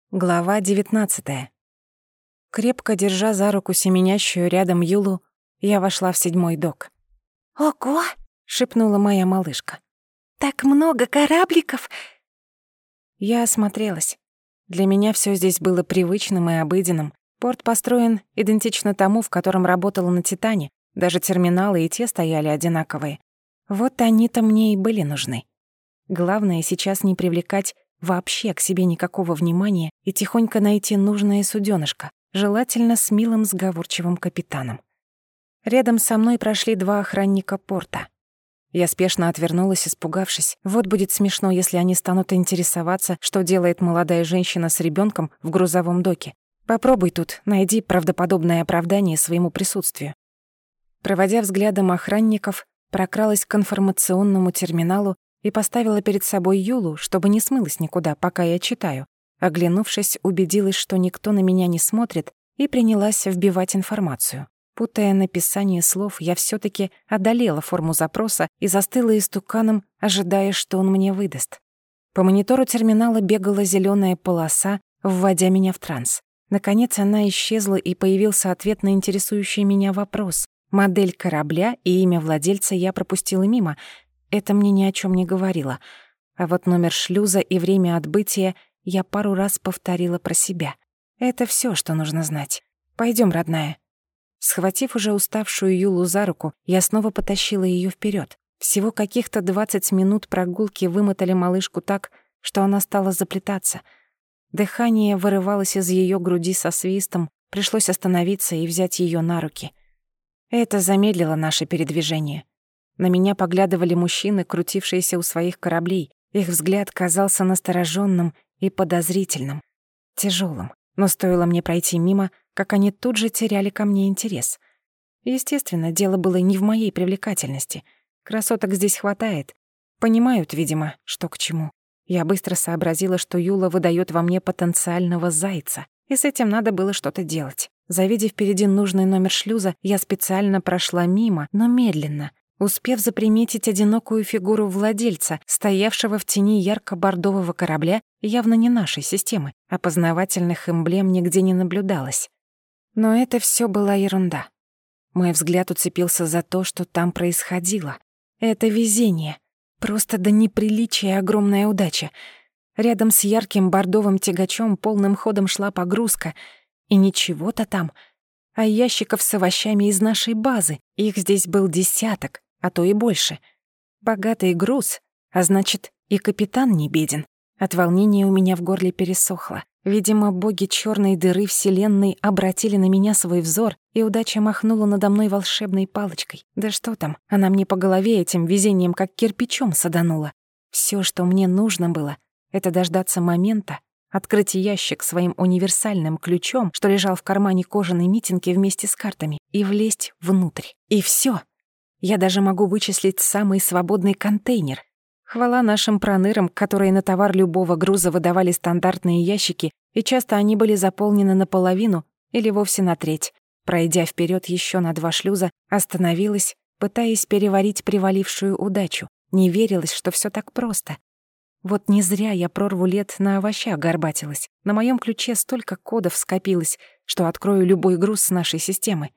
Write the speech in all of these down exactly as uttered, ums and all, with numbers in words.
Глава девятнадцатая. Крепко держа за руку семенящую рядом Юлу, я вошла в седьмой док. «Ого!» — шепнула моя малышка. «Так много корабликов!» Я осмотрелась. Для меня всё здесь было привычным и обыденным. Порт построен идентично тому, в котором работала на «Титане». Даже терминалы и те стояли одинаковые. Вот они-то мне и были нужны. Главное сейчас не привлекать вообще к себе никакого внимания и тихонько найти нужное суденышко, желательно с милым сговорчивым капитаном. Рядом со мной прошли два охранника порта. Я спешно отвернулась, испугавшись. Вот будет смешно, если они станут интересоваться, что делает молодая женщина с ребенком в грузовом доке. Попробуй тут, найди правдоподобное оправдание своему присутствию. Проводя взглядом охранников, прокралась к информационному терминалу и поставила перед собой Юлу, чтобы не смылась никуда, пока я читаю. Оглянувшись, убедилась, что никто на меня не смотрит, и принялась вбивать информацию. Путая написание слов, я всё-таки одолела форму запроса и застыла истуканом, ожидая, что он мне выдаст. По монитору терминала бегала зелёная полоса, вводя меня в транс. Наконец она исчезла, и появился ответ на интересующий меня вопрос. Модель корабля и имя владельца я пропустила мимо. Это мне ни о чём не говорило. А вот номер шлюза и время отбытия я пару раз повторила про себя. Это всё, что нужно знать. Пойдём, родная. Схватив уже уставшую Юлу за руку, я снова потащила её вперёд. Всего каких-то двадцать минут прогулки вымотали малышку так, что она стала заплетаться. Дыхание вырывалось из её груди со свистом, пришлось остановиться и взять её на руки. Это замедлило наше передвижение. На меня поглядывали мужчины, крутившиеся у своих кораблей. Их взгляд казался настороженным и подозрительным, тяжелым. Но стоило мне пройти мимо, как они тут же теряли ко мне интерес. Естественно, дело было не в моей привлекательности. Красоток здесь хватает. Понимают, видимо, что к чему. Я быстро сообразила, что Юла выдаёт во мне потенциального зайца, и с этим надо было что-то делать. Завидев впереди нужный номер шлюза, я специально прошла мимо, но медленно, успев заприметить одинокую фигуру владельца, стоявшего в тени ярко-бордового корабля, явно не нашей системы. Опознавательных эмблем нигде не наблюдалось. Но это всё была ерунда. Мой взгляд уцепился за то, что там происходило. Это везение. Просто до неприличия огромная удача. Рядом с ярким бордовым тягачом полным ходом шла погрузка. И ничего-то там, а ящиков с овощами из нашей базы. Их здесь был десяток, а то и больше. Богатый груз, а значит, и капитан не беден. От волнения у меня в горле пересохло. Видимо, боги чёрной дыры вселенной обратили на меня свой взор, и удача махнула надо мной волшебной палочкой. Да что там, она мне по голове этим везением как кирпичом саданула. Всё, что мне нужно было, это дождаться момента, открыть ящик своим универсальным ключом, что лежал в кармане кожаной митинги вместе с картами, и влезть внутрь. И всё. Я даже могу вычислить самый свободный контейнер. Хвала нашим пронырам, которые на товар любого груза выдавали стандартные ящики, и часто они были заполнены наполовину или вовсе на треть. Пройдя вперёд ещё на два шлюза, остановилась, пытаясь переварить привалившую удачу. Не верилось, что всё так просто. Вот не зря я прорву лет на овощах горбатилась. На моём ключе столько кодов скопилось, что открою любой груз с нашей системы.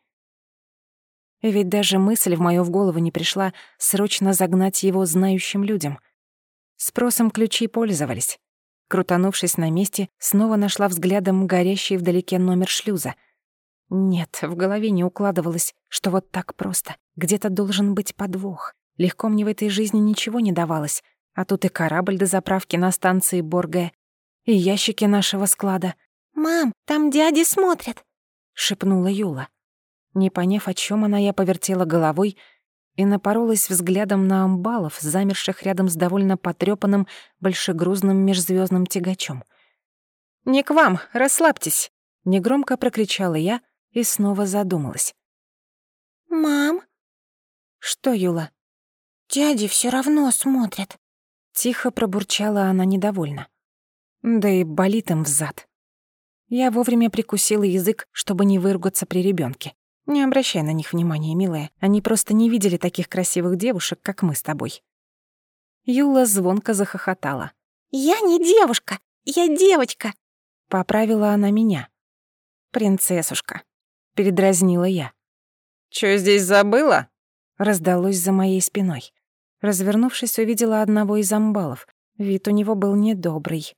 И ведь даже мысль в мою в голову не пришла срочно загнать его знающим людям. Спросом ключи пользовались. Крутанувшись на месте, снова нашла взглядом горящий вдалеке номер шлюза. Нет, в голове не укладывалось, что вот так просто. Где-то должен быть подвох. Легко мне в этой жизни ничего не давалось. А тут и корабль до заправки на станции Борге, и ящики нашего склада. «Мам, там дяди смотрят», — шепнула Юла. Не поняв, о чём она, я повертела головой и напоролась взглядом на амбалов, замерших рядом с довольно потрёпанным большегрузным межзвёздным тягачом. «Не к вам, расслабьтесь!» — негромко прокричала я и снова задумалась. «Мам?» «Что, Юла?» «Дяди всё равно смотрят», — тихо пробурчала она недовольно. Да и болит им взад. Я вовремя прикусила язык, чтобы не выругаться при ребёнке. Не обращай на них внимания, милая. Они просто не видели таких красивых девушек, как мы с тобой. Юла звонко захохотала. «Я не девушка, я девочка!» Поправила она меня. «Принцессушка», — передразнила я. «Чё здесь забыла?» Раздалось за моей спиной. Развернувшись, увидела одного из амбалов. Вид у него был недобрый.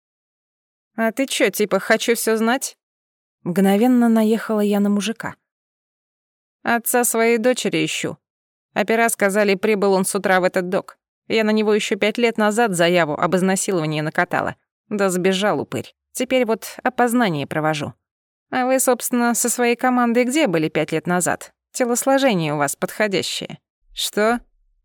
«А ты чё, типа, хочу всё знать?» Мгновенно наехала я на мужика. «Отца своей дочери ищу. Опера сказали, прибыл он с утра в этот док. Я на него ещё пять лет назад заяву об изнасиловании накатала. Да сбежал упырь. Теперь вот опознание провожу. А вы, собственно, со своей командой где были пять лет назад? Телосложение у вас подходящее. Что?»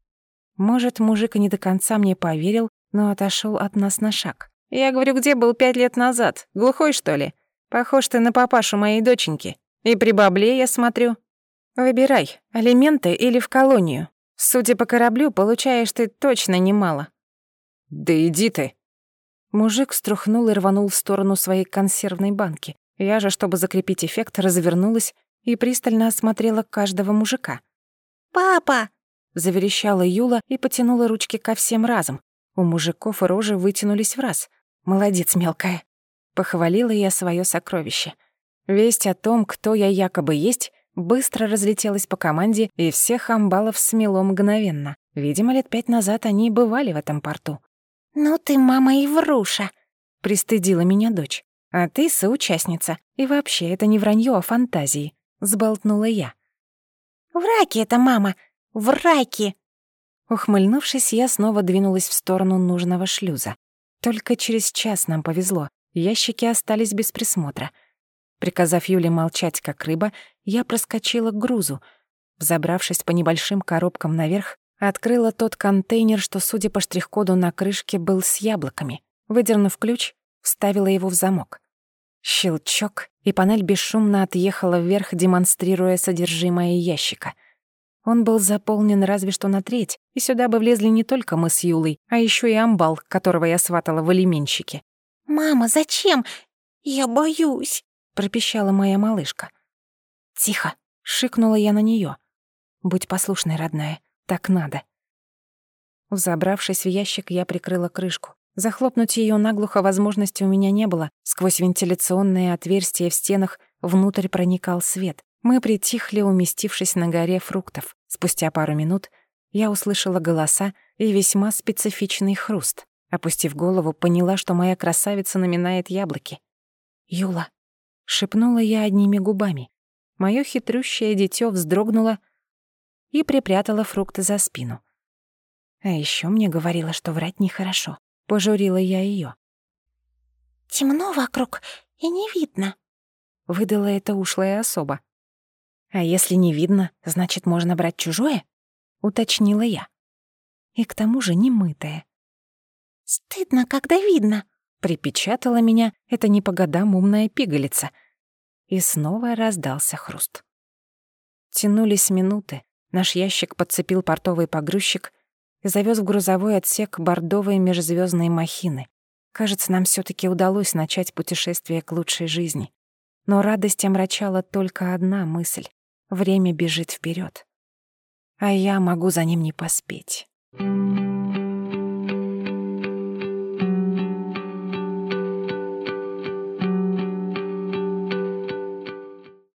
Может, мужик и не до конца мне поверил, но отошёл от нас на шаг. «Я говорю, где был пять лет назад? Глухой, что ли? Похож ты на папашу моей доченьки. И при бабле, я смотрю. Выбирай, алименты или в колонию. Судя по кораблю, получаешь ты точно немало». «Да иди ты!» Мужик струхнул и рванул в сторону своей консервной банки. Я же, чтобы закрепить эффект, развернулась и пристально осмотрела каждого мужика. «Папа!» — заверещала Юла и потянула ручки ко всем разом. У мужиков рожи вытянулись в раз. «Молодец, мелкая!» — похвалила я своё сокровище. Весть о том, кто я якобы есть, быстро разлетелась по команде, и всех амбалов смело мгновенно. Видимо, лет пять назад они бывали в этом порту. «Ну ты, мама, и вруша!» — пристыдила меня дочь. «А ты соучастница. И вообще, это не вранье, а фантазии», — сболтнула я. «Враки это, мама! Враки!» Ухмыльнувшись, я снова двинулась в сторону нужного шлюза. Только через час нам повезло. Ящики остались без присмотра. Приказав Юле молчать, как рыба, я проскочила к грузу. Взобравшись по небольшим коробкам наверх, открыла тот контейнер, что, судя по штрих-коду на крышке, был с яблоками. Выдернув ключ, вставила его в замок. Щелчок, и панель бесшумно отъехала вверх, демонстрируя содержимое ящика. Он был заполнен разве что на треть, и сюда бы влезли не только мы с Юлой, а ещё и амбал, которого я сватала в алименщики. «Мама, зачем? Я боюсь!» — пропищала моя малышка. «Тихо!» — шикнула я на неё. «Будь послушной, родная, так надо». Взобравшись в ящик, я прикрыла крышку. Захлопнуть её наглухо возможности у меня не было. Сквозь вентиляционные отверстия в стенах внутрь проникал свет. Мы притихли, уместившись на горе фруктов. Спустя пару минут я услышала голоса и весьма специфичный хруст. Опустив голову, поняла, что моя красавица наминает яблоки. «Юла», — шепнула я одними губами. Моё хитрющее дитё вздрогнуло и припрятало фрукты за спину. А ещё мне говорила, что врать нехорошо. Пожурила я её. «Темно вокруг и не видно», — выдала эта ушлая особа. «А если не видно, значит, можно брать чужое?» — уточнила я. И к тому же немытое. «Стыдно, когда видно», — припечатала меня эта не по годам умная пигалица. И снова раздался хруст. Тянулись минуты. Наш ящик подцепил портовый погрузчик и завёз в грузовой отсек бордовые межзвёздные махины. Кажется, нам всё-таки удалось начать путешествие к лучшей жизни. Но радость омрачала только одна мысль. Время бежит вперёд, а я могу за ним не поспеть.